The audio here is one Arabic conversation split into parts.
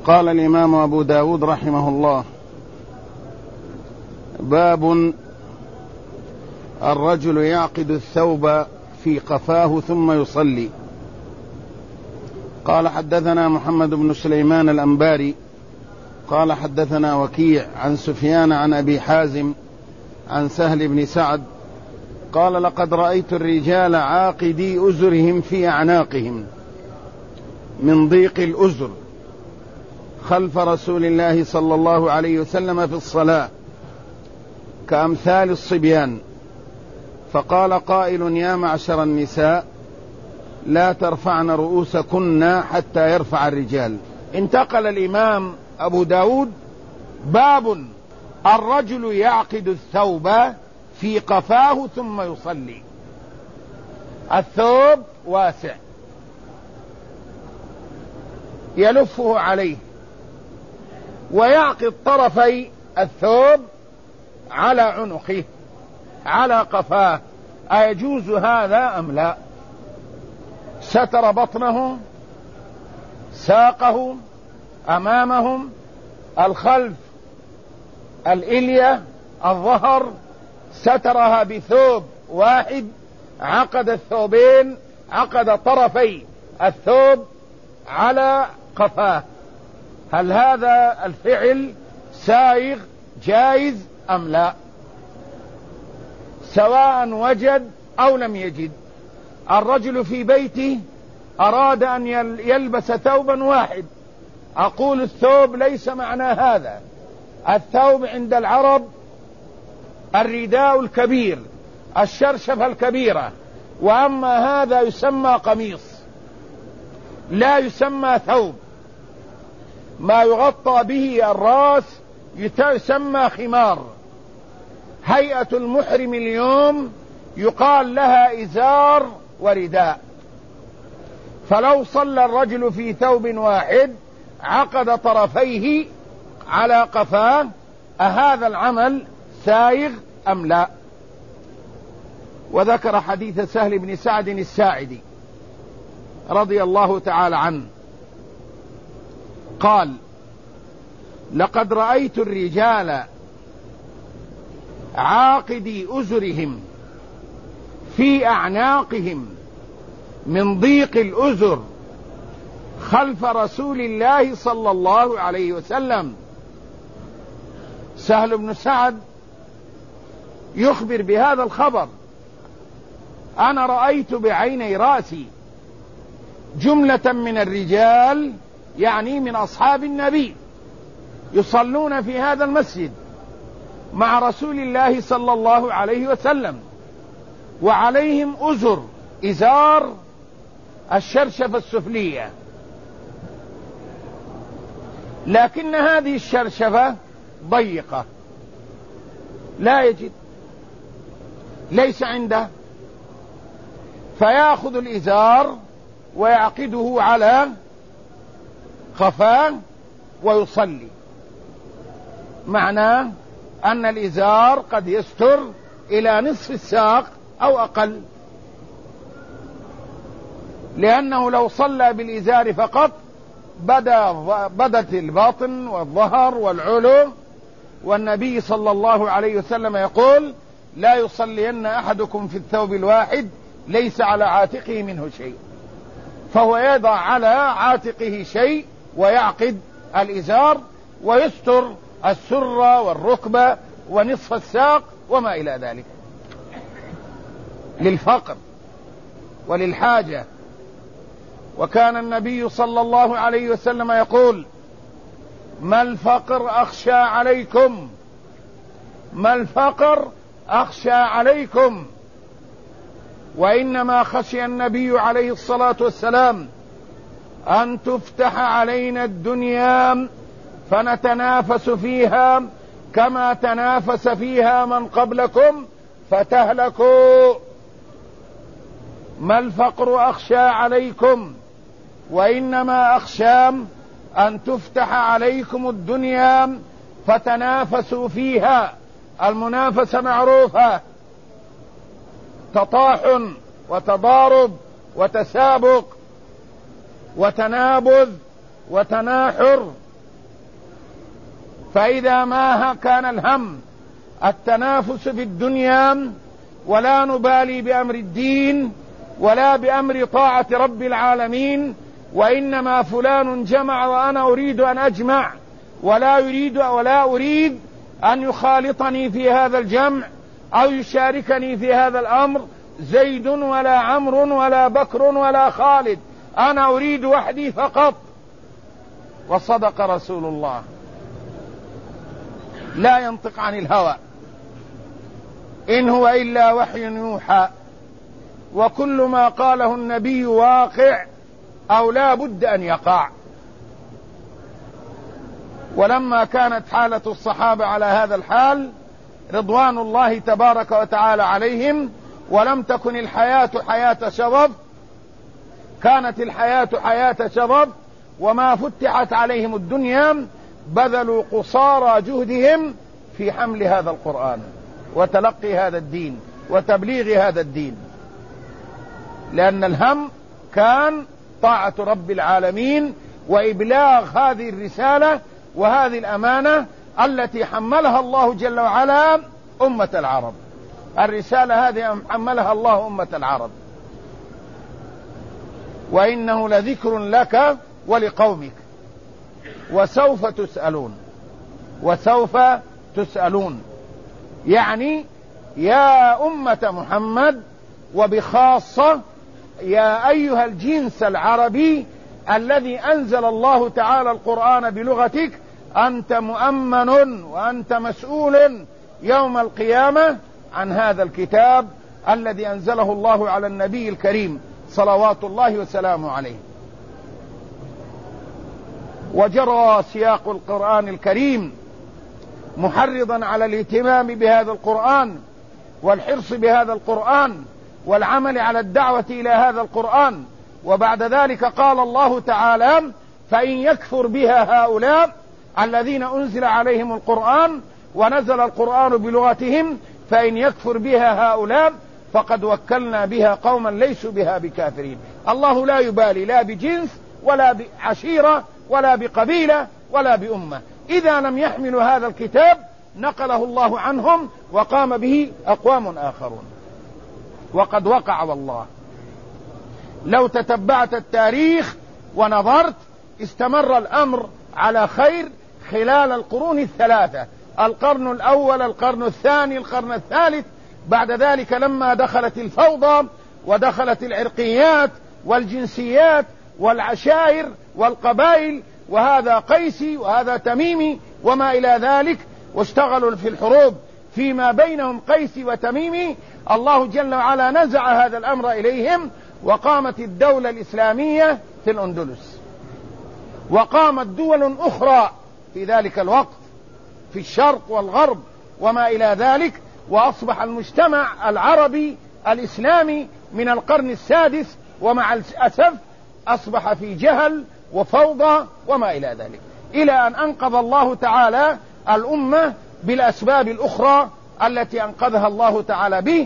قال الإمام أبو داود رحمه الله: باب الرجل يعقد الثوب في قفاه ثم يصلي. قال: حدثنا محمد بن سليمان الأنباري قال: حدثنا وكيع عن سفيان عن أبي حازم عن سهل بن سعد قال: لقد رأيت الرجال عاقدي أزرهم في أعناقهم من ضيق الأزر خلف رسول الله صلى الله عليه وسلم في الصلاة كأمثال الصبيان، فقال قائل: يا معشر النساء لا ترفعن رؤوسكن حتى يرفع الرجال. انتقل الإمام أبو داود: باب الرجل يعقد الثوب في قفاه ثم يصلي. الثوب واسع يلفه عليه ويعقد طرفي الثوب على عنقه على قفاه، أيجوز هذا أم لا؟ ستر بطنه، ساقه، أمامهم، الخلف، الإلية، الظهر، سترها بثوب واحد، عقد الثوبين، عقد طرفي الثوب على قفاه. هل هذا الفعل سائغ جائز أم لا؟ سواء وجد أو لم يجد. الرجل في بيته أراد أن يلبس ثوبا واحد، أقول الثوب ليس معنى هذا. الثوب عند العرب الرداء الكبير، الشرشفة الكبيرة، وأما هذا يسمى قميص لا يسمى ثوب. ما يغطى به الرأس يسمى خمار. هيئة المحرم اليوم يقال لها إزار ورداء. فلو صلى الرجل في ثوب واحد عقد طرفيه على قفاه، أهذا العمل سائغ أم لا؟ وذكر حديث سهل بن سعد الساعدي رضي الله تعالى عنه قال: لقد رأيت الرجال عاقدي أزرهم في أعناقهم من ضيق الأزر خلف رسول الله صلى الله عليه وسلم. سهل بن سعد يخبر بهذا الخبر: أنا رأيت بعيني رأسي جملة من الرجال، يعني من أصحاب النبي، يصلون في هذا المسجد مع رسول الله صلى الله عليه وسلم، وعليهم أزر، إزار الشرشفة السفلية، لكن هذه الشرشفة ضيقة لا يجد، ليس عنده، فيأخذ الإزار ويعقده على قفاه ويصلي. معناه أن الإزار قد يستر إلى نصف الساق أو أقل، لأنه لو صلى بالإزار فقط بدت الباطن والظهر والعلو، والنبي صلى الله عليه وسلم يقول: لا يصلين أحدكم في الثوب الواحد ليس على عاتقه منه شيء. فهو يضع على عاتقه شيء ويعقد الإزار ويستر السرة والركبة ونصف الساق وما إلى ذلك، للفقر وللحاجة. وكان النبي صلى الله عليه وسلم يقول: ما الفقر أخشى عليكم، ما الفقر أخشى عليكم. وإنما خشي النبي عليه الصلاة والسلام أن تفتح علينا الدنيا فنتنافس فيها كما تنافس فيها من قبلكم فتهلكوا. ما الفقر أخشى عليكم، وإنما أخشى أن تفتح عليكم الدنيا فتنافسوا فيها. المنافسة معروفة: تطاحن وتضارب وتسابق وتنابذ وتناحر فإذا ما كان الهم التنافس في الدنيا ولا نبالي بأمر الدين ولا بأمر طاعة رب العالمين، وإنما فلان جمع وأنا أريد أن أجمع ولا أريد أن يخالطني في هذا الجمع أو يشاركني في هذا الأمر زيد ولا عمرو ولا بكر ولا خالد، أنا أريد وحدي فقط. وصدق رسول الله، لا ينطق عن الهوى، إن هو إلا وحي يوحى، وكل ما قاله النبي واقع أو لا بد أن يقع. ولما كانت حالة الصحابة على هذا الحال رضوان الله تبارك وتعالى عليهم، ولم تكن الحياة حياة شظف، كانت الحياة حياة شظف، وما فتحت عليهم الدنيا بذلوا قصارى جهدهم في حمل هذا القرآن وتلقي هذا الدين وتبليغ هذا الدين، لأن الهم كان طاعة رب العالمين وإبلاغ هذه الرسالة وهذه الأمانة التي حملها الله جل وعلا أمة العرب. الرسالة هذه حملها الله أمة العرب، وإنه لذكر لك ولقومك وسوف تسألون. وسوف تسألون يعني يا أمة محمد، وبخاصة يا أيها الجنس العربي الذي أنزل الله تعالى القرآن بلغتك، أنت مؤمن وأنت مسؤول يوم القيامة عن هذا الكتاب الذي أنزله الله على النبي الكريم صلوات الله وسلامه عليه. وجرى سياق القرآن الكريم محرضا على الاهتمام بهذا القرآن والحرص بهذا القرآن والعمل على الدعوة إلى هذا القرآن. وبعد ذلك قال الله تعالى: فإن يكفر بها هؤلاء الذين أنزل عليهم القرآن ونزل القرآن بلغتهم، فإن يكفر بها هؤلاء فقد وكلنا بها قوما ليسوا بها بكافرين. الله لا يبالي لا بجنس ولا بعشيرة ولا بقبيلة ولا بأمة، إذا لم يحملوا هذا الكتاب نقله الله عنهم وقام به أقوام آخرون. وقد وقع والله، لو تتبعت التاريخ ونظرت استمر الأمر على خير خلال القرون الثلاثة، القرن الأول، القرن الثاني، القرن الثالث. بعد ذلك لما دخلت الفوضى ودخلت العرقيات والجنسيات والعشائر والقبائل، وهذا قيسي وهذا تميمي وما إلى ذلك، واشتغلوا في الحروب فيما بينهم قيسي وتميمي، الله جل وعلا نزع هذا الأمر إليهم، وقامت الدولة الإسلامية في الأندلس، وقامت دول أخرى في ذلك الوقت في الشرق والغرب وما إلى ذلك، وأصبح المجتمع العربي الإسلامي من القرن السادس ومع الأسف أصبح في جهل وفوضى وما إلى ذلك، إلى أن أنقذ الله تعالى الأمة بالأسباب الأخرى التي أنقذها الله تعالى به.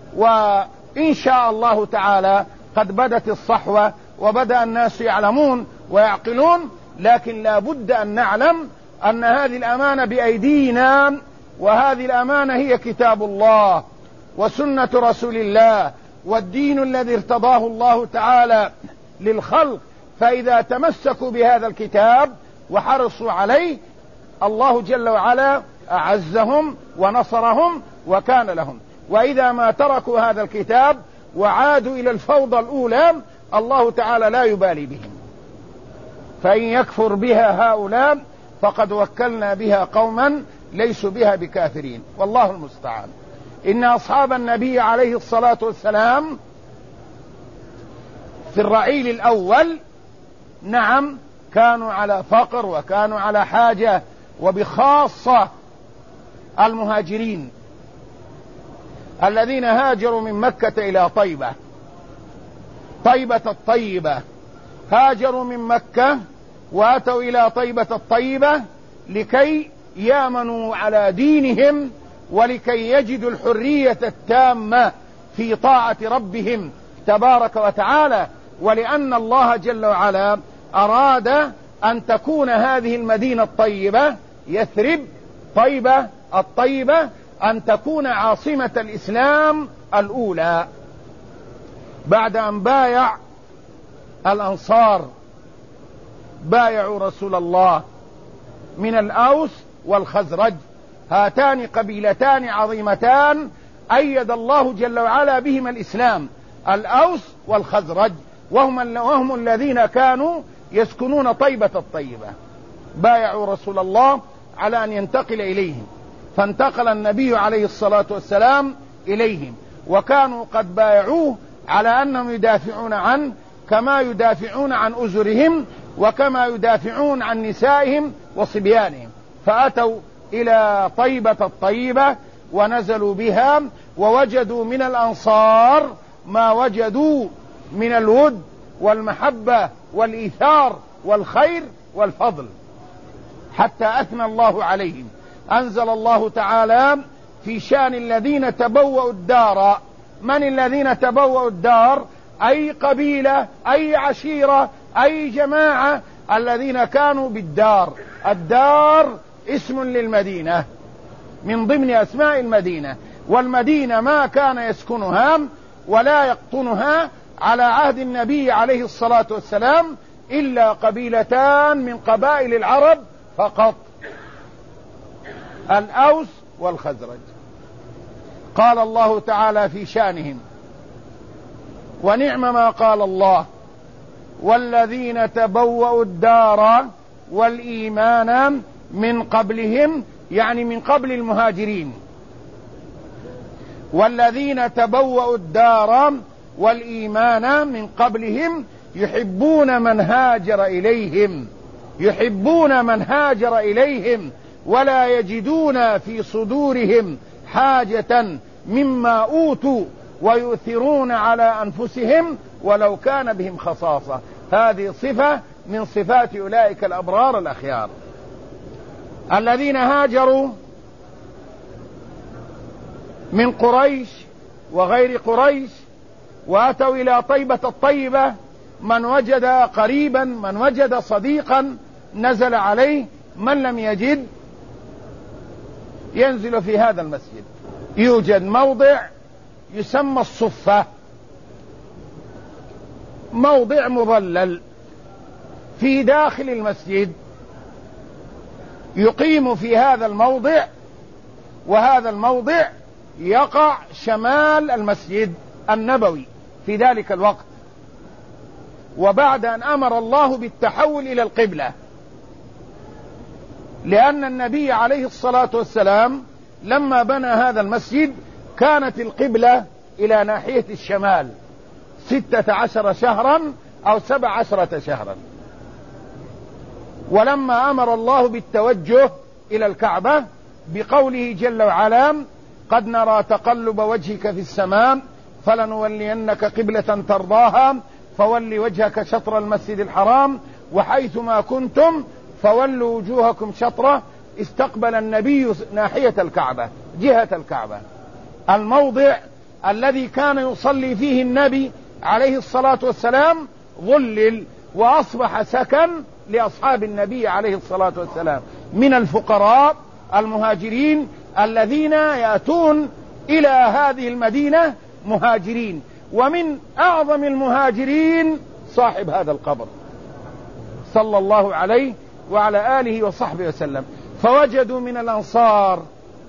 وإن شاء الله تعالى قد بدت الصحوة وبدأ الناس يعلمون ويعقلون، لكن لا بد أن نعلم أن هذه الأمانة بأيدينا، وهذه الأمانة هي كتاب الله وسنة رسول الله والدين الذي ارتضاه الله تعالى للخلق. فإذا تمسكوا بهذا الكتاب وحرصوا عليه، الله جل وعلا أعزهم ونصرهم وكان لهم. وإذا ما تركوا هذا الكتاب وعادوا إلى الفوضى الأولى، الله تعالى لا يبالي بهم. فإن يكفر بها هؤلاء فقد وكلنا بها قوما ليسوا بها بكافرين، والله المستعان. إن أصحاب النبي عليه الصلاة والسلام في الرعيل الأول نعم كانوا على فقر وكانوا على حاجة، وبخاصة المهاجرين الذين هاجروا من مكة إلى طيبة الطيبة، هاجروا من مكة وأتوا إلى طيبة الطيبة لكي يامنوا على دينهم ولكي يجدوا الحرية التامة في طاعة ربهم تبارك وتعالى، ولأن الله جل وعلا أراد أن تكون هذه المدينة الطيبة يثرب طيبة الطيبة أن تكون عاصمة الإسلام الأولى، بعد أن بايع الأنصار، بايعوا رسول الله من الأوس والخزرج، هاتان قبيلتان عظيمتان أيد الله جل وعلا بهما الإسلام، الأوس والخزرج، وهم الذين كانوا يسكنون طيبة الطيبة. بايعوا رسول الله على أن ينتقل إليهم، فانتقل النبي عليه الصلاة والسلام إليهم، وكانوا قد بايعوه على أنهم يدافعون عنه كما يدافعون عن أزرهم وكما يدافعون عن نسائهم وصبيانهم. فأتوا إلى طيبة الطيبة ونزلوا بها، ووجدوا من الأنصار ما وجدوا من الود والمحبة والإيثار والخير والفضل، حتى أثنى الله عليهم. أنزل الله تعالى في شأن الذين تبوأوا الدار. من الذين تبوأوا الدار؟ أي قبيلة، أي عشيرة، أي جماعة، الذين كانوا بالدار. الدار اسم للمدينة من ضمن أسماء المدينة، والمدينة ما كان يسكنها ولا يقطنها على عهد النبي عليه الصلاة والسلام إلا قبيلتان من قبائل العرب فقط، الأوس والخزرج. قال الله تعالى في شأنهم: ونعم ما قال الله والذين تبوأوا الدار والإيمان من قبلهم، يعني من قبل المهاجرين. والذين تبوأوا الدار والإيمان من قبلهم يحبون من هاجر إليهم، يحبون من هاجر إليهم ولا يجدون في صدورهم حاجة مما أوتوا ويؤثرون على أنفسهم ولو كان بهم خصاصة. هذه صفة من صفات أولئك الأبرار الأخيار الذين هاجروا من قريش وغير قريش وأتوا إلى طيبة الطيبة. من وجد قريبا، من وجد صديقا نزل عليه، من لم يجد ينزل في هذا المسجد. يوجد موضع يسمى الصفة، موضع مظلل في داخل المسجد، يقيم في هذا الموضع، وهذا الموضع يقع شمال المسجد النبوي في ذلك الوقت، وبعد أن أمر الله بالتحول إلى القبلة، لأن النبي عليه الصلاة والسلام لما بنى هذا المسجد كانت القبلة إلى ناحية الشمال 16 شهرا أو 17 شهرا. ولما أمر الله بالتوجه إلى الكعبة بقوله جل وعلا: قد نرى تقلب وجهك في السماء فلنولينك قبلة ترضاها فول وجهك شطر المسجد الحرام وحيثما كنتم فولوا وجوهكم شطره. استقبل النبي ناحية الكعبة، جهة الكعبة، الموضع الذي كان يصلي فيه النبي عليه الصلاة والسلام ظلل، وأصبح سكن لأصحاب النبي عليه الصلاة والسلام من الفقراء المهاجرين الذين يأتون إلى هذه المدينة مهاجرين. ومن أعظم المهاجرين صاحب هذا القبر صلى الله عليه وعلى آله وصحبه وسلم. فوجدوا من الأنصار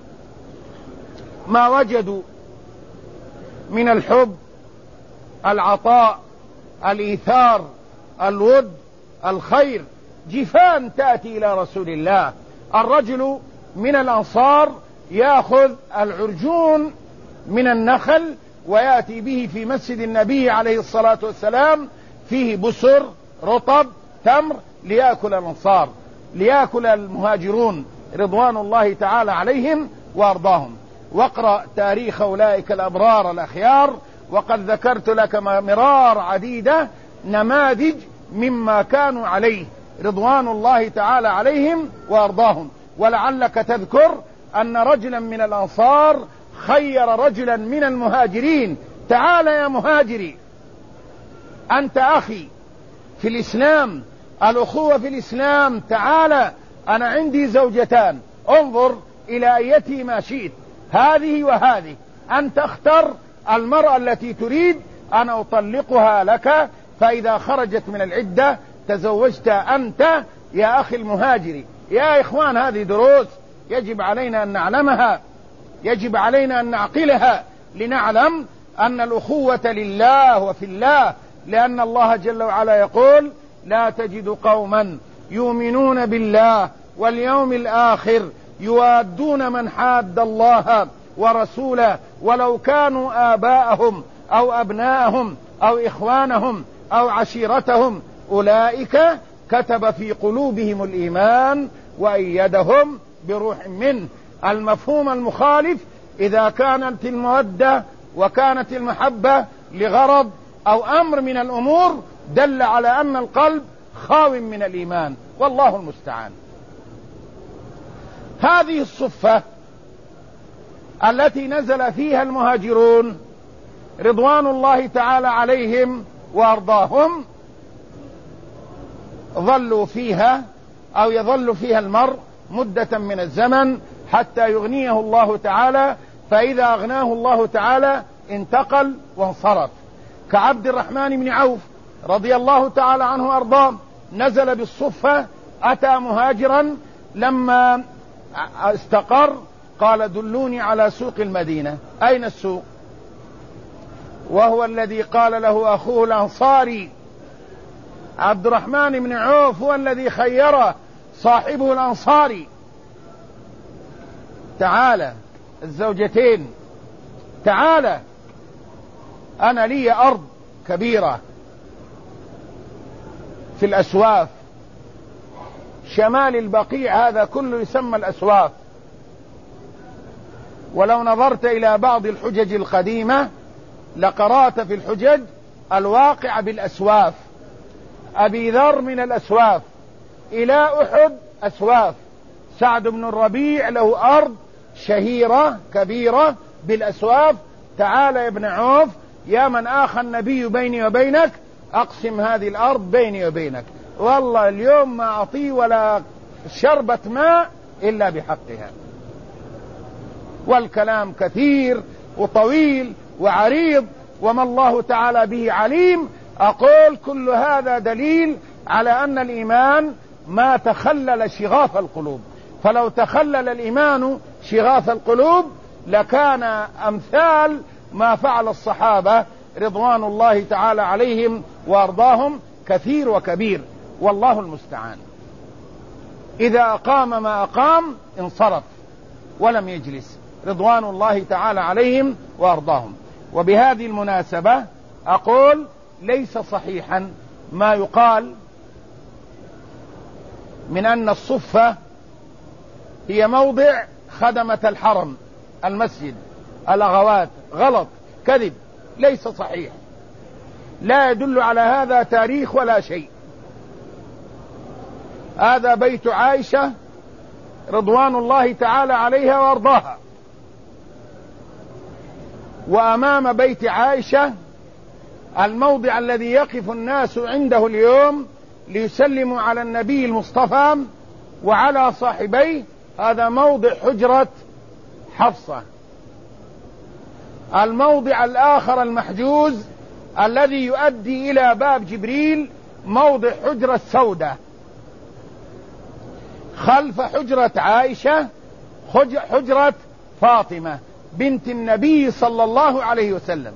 ما وجدوا من الحب، العطاء، الإيثار، الود، الخير. جفان تأتي إلى رسول الله. الرجل من الأنصار يأخذ العرجون من النخل ويأتي به في مسجد النبي عليه الصلاة والسلام، فيه بسر رطب تمر ليأكل الأنصار، ليأكل المهاجرون رضوان الله تعالى عليهم وأرضاهم. واقرأ تاريخ أولئك الأبرار الأخيار، وقد ذكرت لك مرار عديدة نماذج مما كانوا عليه رضوان الله تعالى عليهم وأرضاهم. ولعلك تذكر أن رجلا من الأنصار خير رجلا من المهاجرين: تعال يا مهاجري، أنت أخي في الإسلام، الأخوة في الإسلام، تعال أنا عندي زوجتان، انظر إلى أيتي ما شئت، هذه وهذه، أن تختر المرأة التي تريد، أنا أطلقها لك، فإذا خرجت من العدة تزوجت أنت يا أخي المهاجر. يا إخوان، هذه دروس يجب علينا أن نعلمها، يجب علينا أن نعقلها، لنعلم أن الأخوة لله وفي الله، لأن الله جل وعلا يقول: لا تجد قوما يؤمنون بالله واليوم الآخر يوادون من حاد الله ورسوله ولو كانوا آباءهم أو أبناءهم أو إخوانهم أو عشيرتهم أولئك كتب في قلوبهم الإيمان وأيدهم بروح منه. المفهوم المخالف إذا كانت المودة وكانت المحبة لغرض أو أمر من الأمور دل على أن القلب خاو من الإيمان، والله المستعان. هذه الصفة التي نزل فيها المهاجرون رضوان الله تعالى عليهم وأرضاهم ظلوا فيها أو يظل فيها المرء مدة من الزمن حتى يغنيه الله تعالى، فإذا أغناه الله تعالى انتقل وانصرف، كعبد الرحمن بن عوف رضي الله تعالى عنه وأرضاه، نزل بالصفة، أتى مهاجرا، لما استقر قال: دلوني على سوق المدينة. أين السوق؟ وهو الذي قال له أخوه الأنصاري عبد الرحمن بن عوف، هو الذي خيره صاحبه الأنصاري: تعالى الزوجتين، تعالى أنا لي أرض كبيرة في الأسواف، شمال البقيع هذا كله يسمى الأسواف، ولو نظرت إلى بعض الحجج القديمة لقرأت في الحجج الواقع بالأسواف. أبي ذر من الأسواف، إلى أحد أسواف، سعد بن الربيع له أرض شهيرة كبيرة بالأسواف. تعال يا ابن عوف، يا من آخى النبي بيني وبينك، أقسم هذه الأرض بيني وبينك، والله اليوم ما أعطي ولا شربة ماء إلا بحقها. والكلام كثير وطويل وعريض، وما الله تعالى به عليم. أقول كل هذا دليل على أن الإيمان ما تخلل شغاف القلوب، فلو تخلل الإيمان شغاف القلوب لكان أمثال ما فعل الصحابة رضوان الله تعالى عليهم وأرضاهم كثير وكبير، والله المستعان. إذا أقام ما أقام انصرف ولم يجلس، رضوان الله تعالى عليهم وأرضاهم. وبهذه المناسبة أقول ليس صحيحا ما يقال من أن الصفة هي موضع خدمة الحرم، المسجد، الأغوات، غلط، كذب، ليس صحيح، لا يدل على هذا تاريخ ولا شيء. هذا بيت عائشة رضوان الله تعالى عليها وارضاها، وأمام بيت عائشة الموضع الذي يقف الناس عنده اليوم ليسلموا على النبي المصطفى وعلى صاحبيه، هذا موضع حجرة حفصة. الموضع الآخر المحجوز الذي يؤدي إلى باب جبريل موضع حجرة سودة خلف حجرة عائشة، حجرة فاطمة بنت النبي صلى الله عليه وسلم.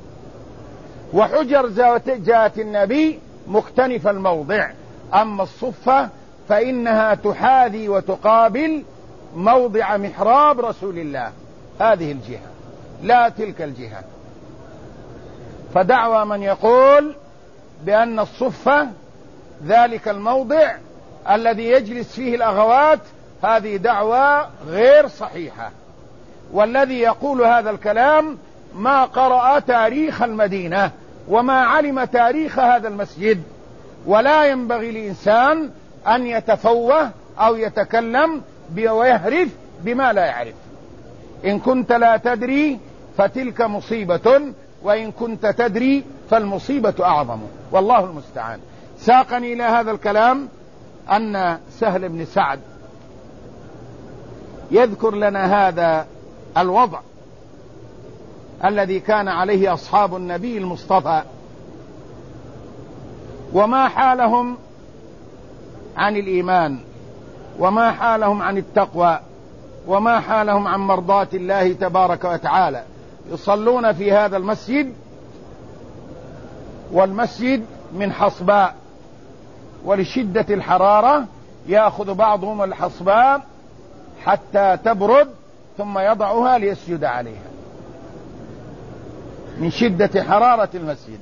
وحجر زوجات النبي مختلف الموضع. أما الصفة فإنها تحاذي وتقابل موضع محراب رسول الله، هذه الجهة لا تلك الجهة. فدعوى من يقول بأن الصفة ذلك الموضع الذي يجلس فيه الأغوات، هذه دعوى غير صحيحة. والذي يقول هذا الكلام ما قرأ تاريخ المدينة وما علم تاريخ هذا المسجد، ولا ينبغي لإنسان أن يتفوه أو يتكلم ويهرف بما لا يعرف. إن كنت لا تدري فتلك مصيبة، وإن كنت تدري فالمصيبة أعظم، والله المستعان. ساقني إلى هذا الكلام أن سهل بن سعد يذكر لنا هذا الوضع الذي كان عليه أصحاب النبي المصطفى، وما حالهم عن الإيمان، وما حالهم عن التقوى، وما حالهم عن مرضاة الله تبارك وتعالى. يصلون في هذا المسجد، والمسجد من حصباء، ولشدة الحرارة يأخذ بعضهم الحصباء حتى تبرد ثم يضعها ليسجد عليها من شدة حرارة المسجد.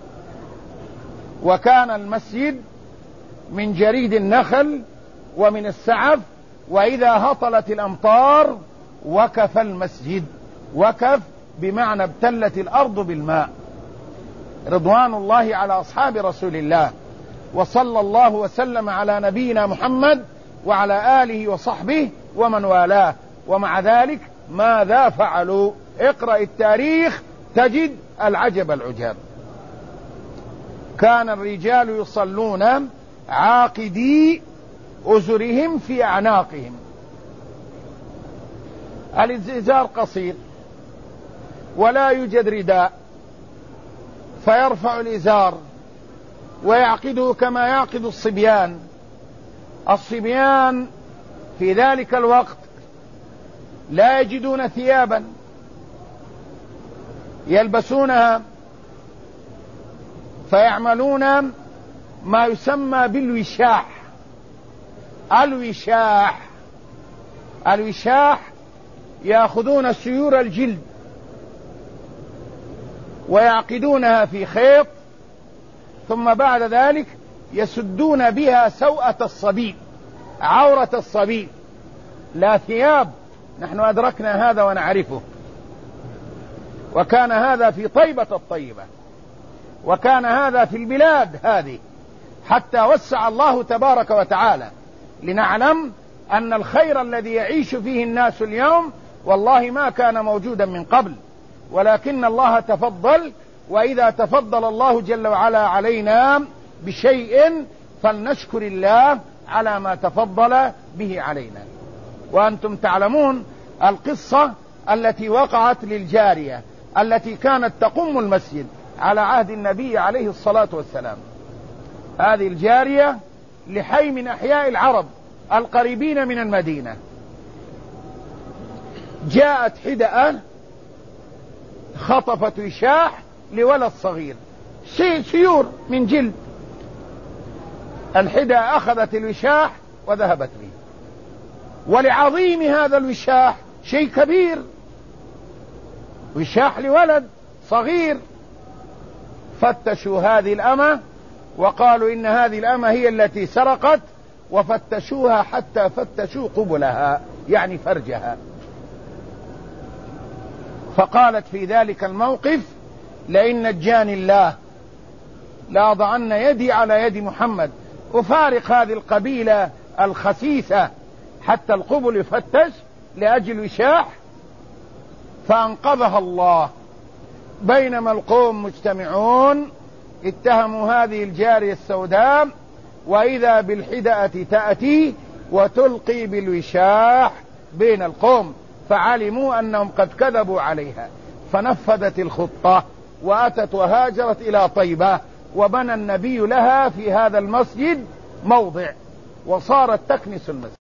وكان المسجد من جريد النخل ومن السعف، وإذا هطلت الأمطار وكف المسجد. وكف بمعنى ابتلت الأرض بالماء. رضوان الله على أصحاب رسول الله، وصلى الله وسلم على نبينا محمد وعلى آله وصحبه ومن والاه. ومع ذلك ماذا فعلوا؟ اقرأ التاريخ تجد العجب العجاب. كان الرجال يصلون عاقدي أزرهم في أعناقهم. الإزار قصير ولا يوجد رداء، فيرفع الإزار ويعقده كما يعقد الصبيان. الصبيان في ذلك الوقت لا يجدون ثيابا يلبسونها، فيعملون ما يسمى بالوشاح. الوشاح يأخذون سيور الجلد ويعقدونها في خيط، ثم بعد ذلك يسدون بها سوءة الصبي، عورة الصبي. لا ثياب، نحن أدركنا هذا ونعرفه. وكان هذا في طيبة الطيبة، وكان هذا في البلاد هذه، حتى وسع الله تبارك وتعالى لنعلم أن الخير الذي يعيش فيه الناس اليوم والله ما كان موجودا من قبل، ولكن الله تفضل. وإذا تفضل الله جل وعلا علينا بشيء فلنشكر الله على ما تفضل به علينا. وأنتم تعلمون القصة التي وقعت للجارية التي كانت تقم المسجد على عهد النبي عليه الصلاة والسلام. هذه الجارية لحي من أحياء العرب القريبين من المدينة، جاءت حدأة خطفت وشاح لولد صغير، سيور من جلد. الحدأة أخذت الوشاح وذهبت به، ولعظيم هذا الوشاح شيء كبير، وشاح لولد صغير. فتشوا هذه الأمة وقالوا إن هذه الأمة هي التي سرقت، وفتشوها حتى فتشوا قبلها يعني فرجها. فقالت في ذلك الموقف: لئن نجاني الله لأضعن يدي على يد محمد، أفارق هذه القبيلة الخسيسة حتى القبل يفتش لأجل وشاح. فأنقذها الله. بينما القوم مجتمعون اتهموا هذه الجارية السوداء، وإذا بالحدأة تأتي وتلقي بالوشاح بين القوم، فعلموا أنهم قد كذبوا عليها، فنفذت الخطة وأتت وهاجرت إلى طيبة، وبنى النبي لها في هذا المسجد موضع، وصارت تكنس المسجد.